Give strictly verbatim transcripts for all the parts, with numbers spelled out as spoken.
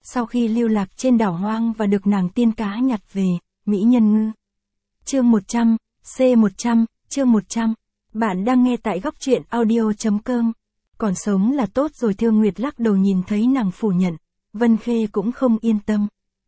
sau khi lưu lạc trên đảo hoang và được nàng tiên cá nhặt về, mỹ nhân ngư. Chương một trăm, C một trăm, chương một trăm. Bạn đang nghe tại góc truyện audio chấm com. Còn sống là tốt rồi. Thương Nguyệt lắc đầu nhìn thấy nàng phủ nhận, Vân Khê cũng không yên tâm.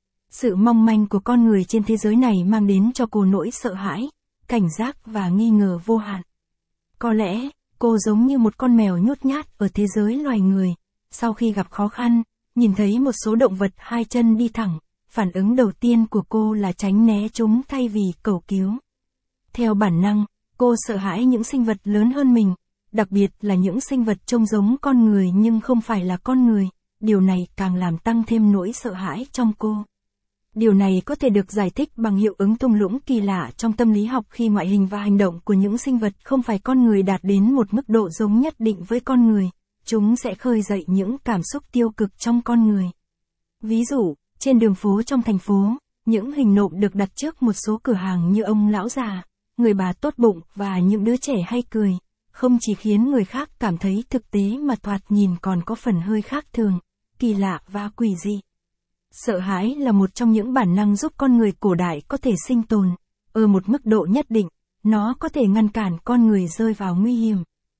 Sự mong manh của con người trên thế giới này mang đến cho cô nỗi sợ hãi, cảnh giác và nghi ngờ vô hạn. Có lẽ, cô giống như một con mèo nhút nhát ở thế giới loài người. Sau khi gặp khó khăn, nhìn thấy một số động vật hai chân đi thẳng, phản ứng đầu tiên của cô là tránh né chúng thay vì cầu cứu. Theo bản năng, cô sợ hãi những sinh vật lớn hơn mình, đặc biệt là những sinh vật trông giống con người nhưng không phải là con người. Điều này càng làm tăng thêm nỗi sợ hãi trong cô. Điều này có thể được giải thích bằng hiệu ứng thung lũng kỳ lạ trong tâm lý học khi ngoại hình và hành động của những sinh vật không phải con người đạt đến một mức độ giống nhất định với con người. Chúng sẽ khơi dậy những cảm xúc tiêu cực trong con người. Ví dụ, trên đường phố trong thành phố, những hình nộm được đặt trước một số cửa hàng như ông lão già, người bà tốt bụng và những đứa trẻ hay cười, không chỉ khiến người khác cảm thấy thực tế mà thoạt nhìn còn có phần hơi khác thường, kỳ lạ và quỷ dị. Sợ hãi là một trong những bản năng giúp con người cổ đại có thể sinh tồn. Ở một mức độ nhất định, nó có thể ngăn cản con người rơi vào nguy hiểm.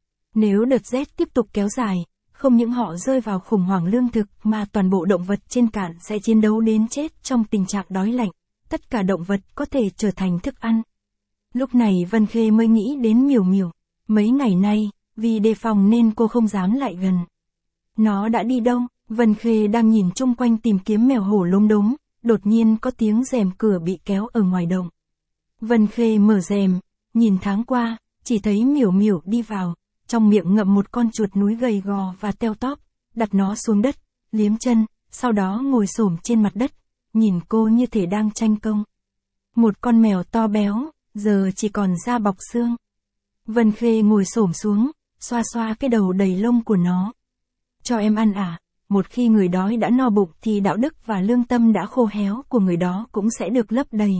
Nếu đợt rét tiếp tục kéo dài, không những họ rơi vào khủng hoảng lương thực mà toàn bộ động vật trên cạn sẽ chiến đấu đến chết trong tình trạng đói lạnh. Tất cả động vật có thể trở thành thức ăn. Lúc này Vân Khê mới nghĩ đến Miểu Miểu. Mấy ngày nay, vì đề phòng nên cô không dám lại gần. Nó đã đi đâu? Vân Khê đang nhìn chung quanh tìm kiếm mèo hổ lốm đốm, đột nhiên có tiếng rèm cửa bị kéo ở ngoài động. Vân Khê mở rèm, nhìn thoáng qua, chỉ thấy Miểu Miểu đi vào, trong miệng ngậm một con chuột núi gầy gò và teo tóp, đặt nó xuống đất, liếm chân, sau đó ngồi xổm trên mặt đất, nhìn cô như thể đang tranh công. Một con mèo to béo, giờ chỉ còn da bọc xương. Vân Khê ngồi xổm xuống, xoa xoa cái đầu đầy lông của nó. Cho em ăn à? Một khi người đói đã no bụng thì đạo đức và lương tâm đã khô héo của người đó cũng sẽ được lấp đầy.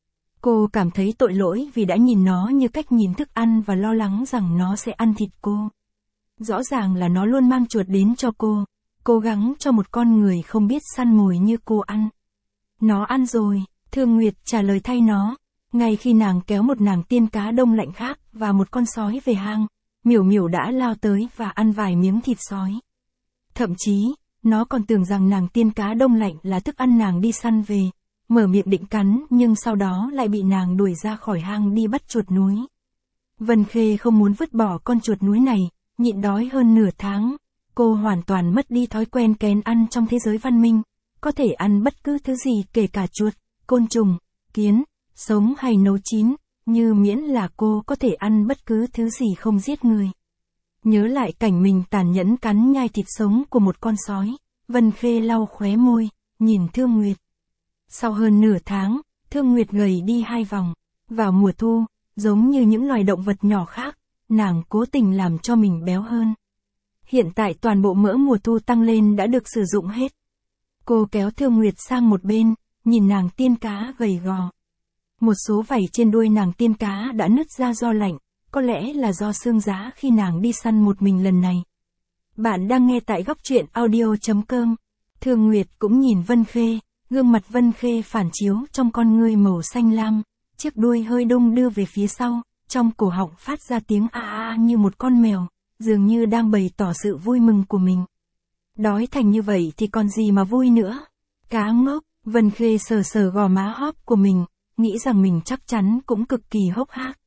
Cô cảm thấy tội lỗi vì đã nhìn nó như cách nhìn thức ăn và lo lắng rằng nó sẽ ăn thịt cô. Rõ ràng là nó luôn mang chuột đến cho cô, cố gắng cho một con người không biết săn mồi như cô ăn. Nó ăn rồi, Thương Nguyệt trả lời thay nó. Ngay khi nàng kéo một nàng tiên cá đông lạnh khác và một con sói về hang, Miểu Miểu đã lao tới và ăn vài miếng thịt sói. Thậm chí, nó còn tưởng rằng nàng tiên cá đông lạnh là thức ăn nàng đi săn về, mở miệng định cắn nhưng sau đó lại bị nàng đuổi ra khỏi hang đi bắt chuột núi. Vân Khê không muốn vứt bỏ con chuột núi này, nhịn đói hơn nửa tháng. Cô hoàn toàn mất đi thói quen kén ăn trong thế giới văn minh, có thể ăn bất cứ thứ gì kể cả chuột, côn trùng, kiến, sống hay nấu chín, như miễn là cô có thể ăn bất cứ thứ gì không giết người. Nhớ lại cảnh mình tàn nhẫn cắn nhai thịt sống của một con sói, Vân Khê lau khóe môi, nhìn Thương Nguyệt. Sau hơn nửa tháng, Thương Nguyệt gầy đi hai vòng. Vào mùa thu, giống như những loài động vật nhỏ khác, nàng cố tình làm cho mình béo hơn. Hiện tại toàn bộ mỡ mùa thu tăng lên đã được sử dụng hết. Cô kéo Thương Nguyệt sang một bên, nhìn nàng tiên cá gầy gò. Một số vảy trên đuôi nàng tiên cá đã nứt ra do lạnh, có lẽ là do sương giá khi nàng đi săn một mình lần này. Bạn đang nghe tại góc truyện audio chấm com. Thương Nguyệt cũng nhìn Vân Khê, gương mặt Vân Khê phản chiếu trong con ngươi màu xanh lam, chiếc đuôi hơi đung đưa về phía sau, trong cổ họng phát ra tiếng a a như một con mèo, dường như đang bày tỏ sự vui mừng của mình. Đói thành như vậy thì còn gì mà vui nữa. Cá ngốc, Vân Khê sờ sờ gò má hóp của mình, nghĩ rằng mình chắc chắn cũng cực kỳ hốc hác.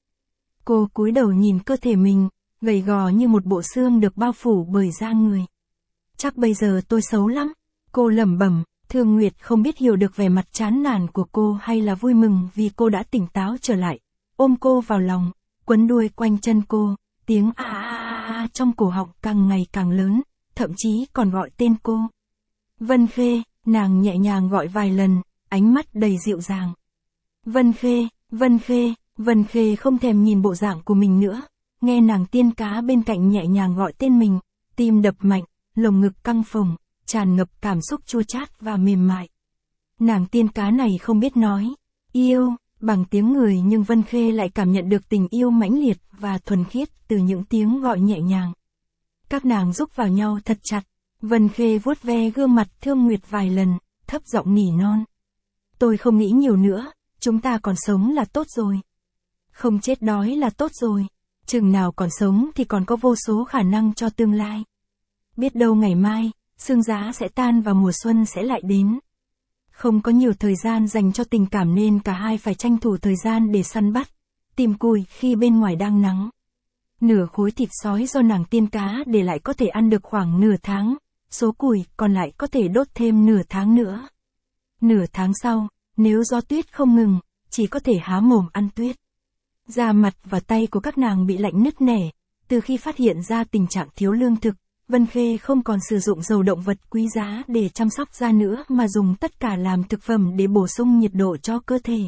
Cô cúi đầu nhìn cơ thể mình, gầy gò như một bộ xương được bao phủ bởi da người. Chắc bây giờ tôi xấu lắm, cô lẩm bẩm. Thương Nguyệt không biết hiểu được vẻ mặt chán nản của cô hay là vui mừng vì cô đã tỉnh táo trở lại, ôm cô vào lòng, quấn đuôi quanh chân cô, tiếng a a a trong cổ họng càng ngày càng lớn, thậm chí còn gọi tên cô. Vân Khê, nàng nhẹ nhàng gọi vài lần, ánh mắt đầy dịu dàng. Vân Khê, Vân Khê, Vân Khê không thèm nhìn bộ dạng của mình nữa, nghe nàng tiên cá bên cạnh nhẹ nhàng gọi tên mình, tim đập mạnh, lồng ngực căng phồng, tràn ngập cảm xúc chua chát và mềm mại. Nàng tiên cá này không biết nói yêu bằng tiếng người nhưng Vân Khê lại cảm nhận được tình yêu mãnh liệt và thuần khiết từ những tiếng gọi nhẹ nhàng. Các nàng rúc vào nhau thật chặt, Vân Khê vuốt ve gương mặt Thương Nguyệt vài lần, thấp giọng nỉ non. Tôi không nghĩ nhiều nữa, chúng ta còn sống là tốt rồi. Không chết đói là tốt rồi. Chừng nào còn sống thì còn có vô số khả năng cho tương lai. Biết đâu ngày mai, sương giá sẽ tan và mùa xuân sẽ lại đến. Không có nhiều thời gian dành cho tình cảm nên cả hai phải tranh thủ thời gian để săn bắt, tìm củi khi bên ngoài đang nắng. Nửa khối thịt sói do nàng tiên cá để lại có thể ăn được khoảng nửa tháng, số củi còn lại có thể đốt thêm nửa tháng nữa. Nửa tháng sau, nếu gió tuyết không ngừng, chỉ có thể há mồm ăn tuyết. Da mặt và tay của các nàng bị lạnh nứt nẻ, từ khi phát hiện ra tình trạng thiếu lương thực, Vân Khê không còn sử dụng dầu động vật quý giá để chăm sóc da nữa mà dùng tất cả làm thực phẩm để bổ sung nhiệt độ cho cơ thể.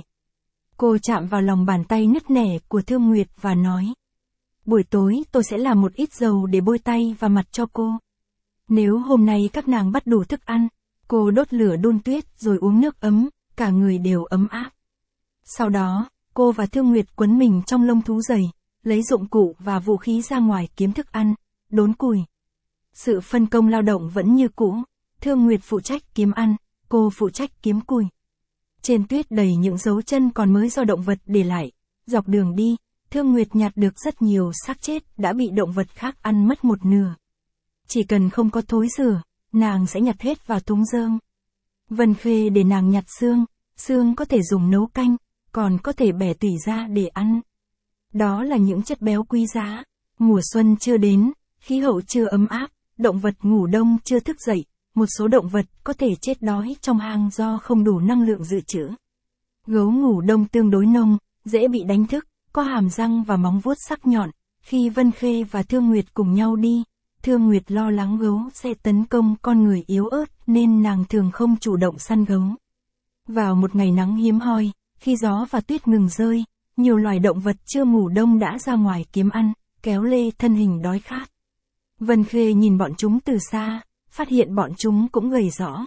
Cô chạm vào lòng bàn tay nứt nẻ của Thương Nguyệt và nói. Buổi tối tôi sẽ làm một ít dầu để bôi tay và mặt cho cô. Nếu hôm nay các nàng bắt đủ thức ăn, cô đốt lửa đun tuyết rồi uống nước ấm, cả người đều ấm áp. Sau đó, cô và Thương Nguyệt quấn mình trong lông thú dày, lấy dụng cụ và vũ khí ra ngoài kiếm thức ăn, đốn củi. Sự phân công lao động vẫn như cũ, Thương Nguyệt phụ trách kiếm ăn, cô phụ trách kiếm củi. Trên tuyết đầy những dấu chân còn mới do động vật để lại, dọc đường đi, Thương Nguyệt nhặt được rất nhiều xác chết đã bị động vật khác ăn mất một nửa. Chỉ cần không có thối rửa, nàng sẽ nhặt hết vào thúng rơm. Vân Khê để nàng nhặt xương, xương có thể dùng nấu canh, còn có thể bẻ tủy ra để ăn. Đó là những chất béo quý giá. Mùa xuân chưa đến, khí hậu chưa ấm áp, động vật ngủ đông chưa thức dậy, một số động vật có thể chết đói trong hang do không đủ năng lượng dự trữ. Gấu ngủ đông tương đối nông, dễ bị đánh thức, có hàm răng và móng vuốt sắc nhọn. Khi Vân Khê và Thương Nguyệt cùng nhau đi, Thương Nguyệt lo lắng gấu sẽ tấn công con người yếu ớt nên nàng thường không chủ động săn gấu. Vào một ngày nắng hiếm hoi, khi gió và tuyết ngừng rơi, nhiều loài động vật chưa ngủ đông đã ra ngoài kiếm ăn, kéo lê thân hình đói khát. Vân Khê nhìn bọn chúng từ xa, phát hiện bọn chúng cũng gầy rõ.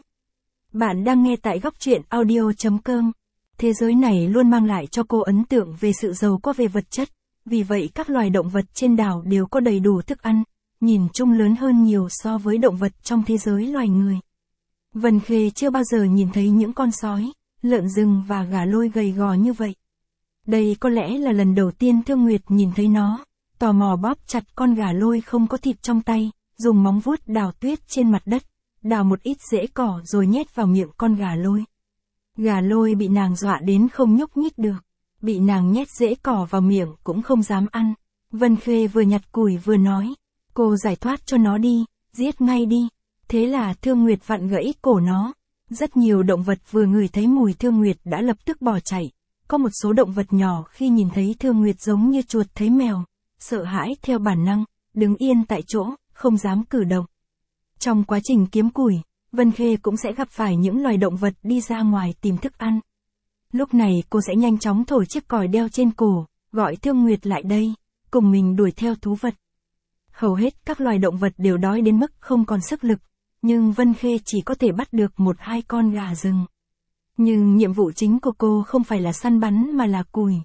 Bạn đang nghe tại góc truyện audio chấm com. Thế giới này luôn mang lại cho cô ấn tượng về sự giàu có về vật chất, vì vậy các loài động vật trên đảo đều có đầy đủ thức ăn, nhìn chung lớn hơn nhiều so với động vật trong thế giới loài người. Vân Khê chưa bao giờ nhìn thấy những con sói, lợn rừng và gà lôi gầy gò như vậy. Đây có lẽ là lần đầu tiên Thương Nguyệt nhìn thấy nó, tò mò bóp chặt con gà lôi không có thịt trong tay, dùng móng vuốt đào tuyết trên mặt đất, đào một ít rễ cỏ rồi nhét vào miệng con gà lôi. Gà lôi bị nàng dọa đến không nhúc nhích được, bị nàng nhét rễ cỏ vào miệng cũng không dám ăn. Vân Khê vừa nhặt củi vừa nói, cô giải thoát cho nó đi, giết ngay đi. Thế là Thương Nguyệt vặn gãy cổ nó. Rất nhiều động vật vừa ngửi thấy mùi Thương Nguyệt đã lập tức bỏ chạy. Có một số động vật nhỏ khi nhìn thấy Thương Nguyệt giống như chuột thấy mèo, sợ hãi theo bản năng, đứng yên tại chỗ, không dám cử động. Trong quá trình kiếm củi, Vân Khê cũng sẽ gặp phải những loài động vật đi ra ngoài tìm thức ăn. Lúc này cô sẽ nhanh chóng thổi chiếc còi đeo trên cổ, gọi Thương Nguyệt lại đây, cùng mình đuổi theo thú vật. Hầu hết các loài động vật đều đói đến mức không còn sức lực, nhưng Vân Khê chỉ có thể bắt được một hai con gà rừng. Nhưng nhiệm vụ chính của cô không phải là săn bắn mà là củi.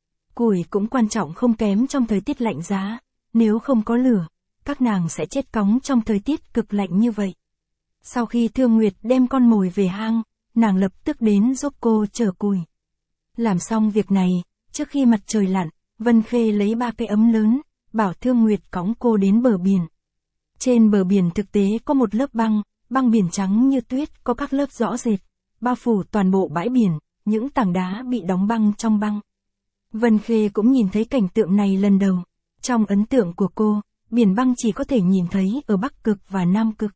Củi cũng quan trọng không kém trong thời tiết lạnh giá, nếu không có lửa, các nàng sẽ chết cóng trong thời tiết cực lạnh như vậy. Sau khi Thương Nguyệt đem con mồi về hang, nàng lập tức đến giúp cô chở củi. Làm xong việc này, trước khi mặt trời lặn, Vân Khê lấy ba cái ấm lớn, bảo Thương Nguyệt cõng cô đến bờ biển. Trên bờ biển thực tế có một lớp băng, băng biển trắng như tuyết có các lớp rõ rệt, bao phủ toàn bộ bãi biển, những tảng đá bị đóng băng trong băng. Vân Khê cũng nhìn thấy cảnh tượng này lần đầu. Trong ấn tượng của cô, biển băng chỉ có thể nhìn thấy ở Bắc Cực và Nam Cực.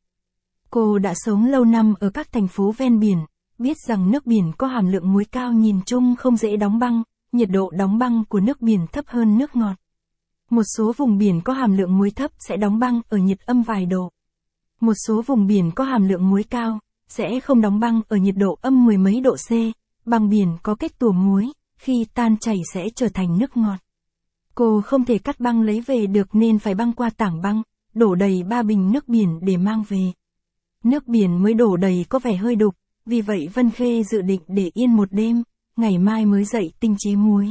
Cô đã sống lâu năm ở các thành phố ven biển, biết rằng nước biển có hàm lượng muối cao nhìn chung không dễ đóng băng, nhiệt độ đóng băng của nước biển thấp hơn nước ngọt. Một số vùng biển có hàm lượng muối thấp sẽ đóng băng ở nhiệt âm vài độ. Một số vùng biển có hàm lượng muối cao, sẽ không đóng băng ở nhiệt độ âm mười mấy độ C, băng biển có kết tủa muối, khi tan chảy sẽ trở thành nước ngọt. Cô không thể cắt băng lấy về được nên phải băng qua tảng băng, đổ đầy ba bình nước biển để mang về. Nước biển mới đổ đầy có vẻ hơi đục, vì vậy Vân Khê dự định để yên một đêm, ngày mai mới dậy tinh chế muối.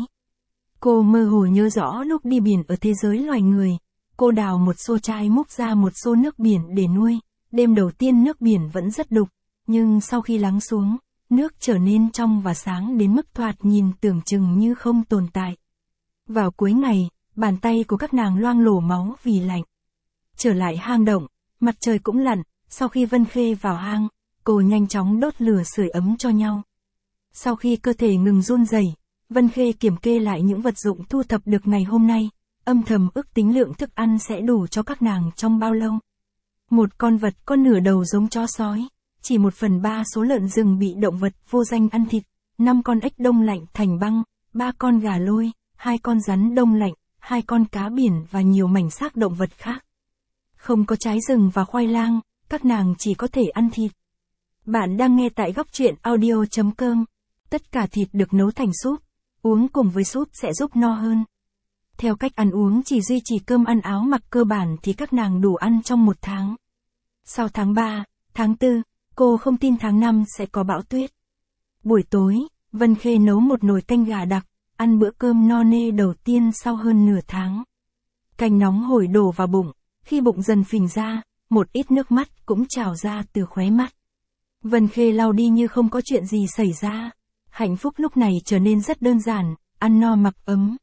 Cô mơ hồ nhớ rõ lúc đi biển ở thế giới loài người, cô đào một xô chai múc ra một xô nước biển để nuôi, đêm đầu tiên nước biển vẫn rất đục, nhưng sau khi lắng xuống, nước trở nên trong và sáng đến mức thoạt nhìn tưởng chừng như không tồn tại. Vào cuối ngày, bàn tay của các nàng loang lổ máu vì lạnh. Trở lại hang động, mặt trời cũng lặn, sau khi Vân Khê vào hang, cô nhanh chóng đốt lửa sưởi ấm cho nhau. Sau khi cơ thể ngừng run rẩy, Vân Khê kiểm kê lại những vật dụng thu thập được ngày hôm nay, âm thầm ước tính lượng thức ăn sẽ đủ cho các nàng trong bao lâu. Một con vật có nửa đầu giống chó sói, chỉ một phần ba số lợn rừng bị động vật vô danh ăn thịt, năm con ếch đông lạnh thành băng, ba con gà lôi, hai con rắn đông lạnh, hai con cá biển và nhiều mảnh xác động vật khác. Không có trái rừng và khoai lang, các nàng chỉ có thể ăn thịt. Bạn đang nghe tại góc truyện audio chấm com. Tất cả thịt được nấu thành súp, uống cùng với súp sẽ giúp no hơn. Theo cách ăn uống chỉ duy trì cơm ăn áo mặc cơ bản thì các nàng đủ ăn trong một tháng. Sau tháng ba, tháng tư, cô không tin tháng năm sẽ có bão tuyết. Buổi tối, Vân Khê nấu một nồi canh gà đặc, ăn bữa cơm no nê đầu tiên sau hơn nửa tháng. Canh nóng hổi đổ vào bụng, khi bụng dần phình ra, một ít nước mắt cũng trào ra từ khóe mắt. Vân Khê lau đi như không có chuyện gì xảy ra. Hạnh phúc lúc này trở nên rất đơn giản, ăn no mặc ấm.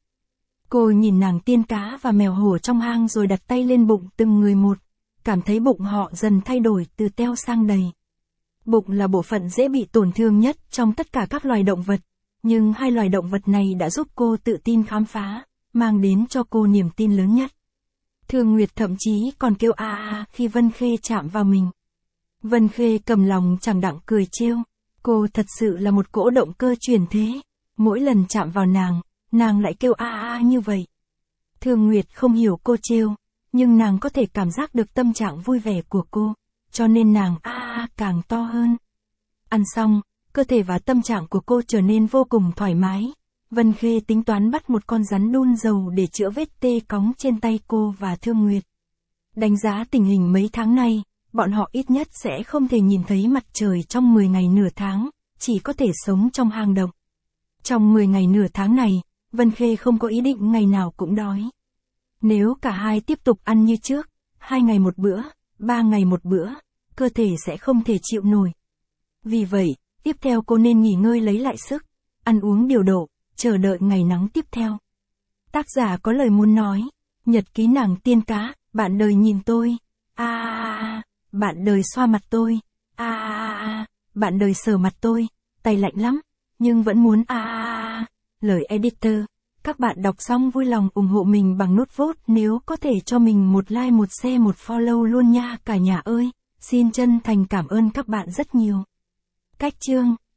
Cô nhìn nàng tiên cá và mèo hổ trong hang rồi đặt tay lên bụng từng người một, cảm thấy bụng họ dần thay đổi từ teo sang đầy. Bụng là bộ phận dễ bị tổn thương nhất trong tất cả các loài động vật, nhưng hai loài động vật này đã giúp cô tự tin khám phá, mang đến cho cô niềm tin lớn nhất. Thương Nguyệt thậm chí còn kêu a a khi Vân Khê chạm vào mình. Vân Khê cầm lòng chẳng đặng cười trêu, cô thật sự là một cỗ động cơ truyền thế, mỗi lần chạm vào nàng, nàng lại kêu a a như vậy. Thương Nguyệt không hiểu cô trêu, nhưng nàng có thể cảm giác được tâm trạng vui vẻ của cô, cho nên nàng a a càng to hơn. Ăn xong, cơ thể và tâm trạng của cô trở nên vô cùng thoải mái. Vân Khê tính toán bắt một con rắn đun dầu để chữa vết tê cóng trên tay cô và Thương Nguyệt. Đánh giá tình hình mấy tháng nay, bọn họ ít nhất sẽ không thể nhìn thấy mặt trời trong mười ngày nửa tháng, chỉ có thể sống trong hang động. Trong mười ngày nửa tháng này, Vân Khê không có ý định ngày nào cũng đói. Nếu cả hai tiếp tục ăn như trước, hai ngày một bữa, ba ngày một bữa, cơ thể sẽ không thể chịu nổi. Vì vậy, tiếp theo cô nên nghỉ ngơi lấy lại sức, ăn uống điều độ, chờ đợi ngày nắng tiếp theo. Tác giả có lời muốn nói, nhật ký nàng tiên cá, bạn đời nhìn tôi, a a a, bạn đời xoa mặt tôi, a a a, bạn đời sờ mặt tôi, tay lạnh lắm, nhưng vẫn muốn a a a. Lời editor, các bạn đọc xong vui lòng ủng hộ mình bằng nút vote nếu có thể cho mình một like một share một follow luôn nha cả nhà ơi, xin chân thành cảm ơn các bạn rất nhiều. Cách chương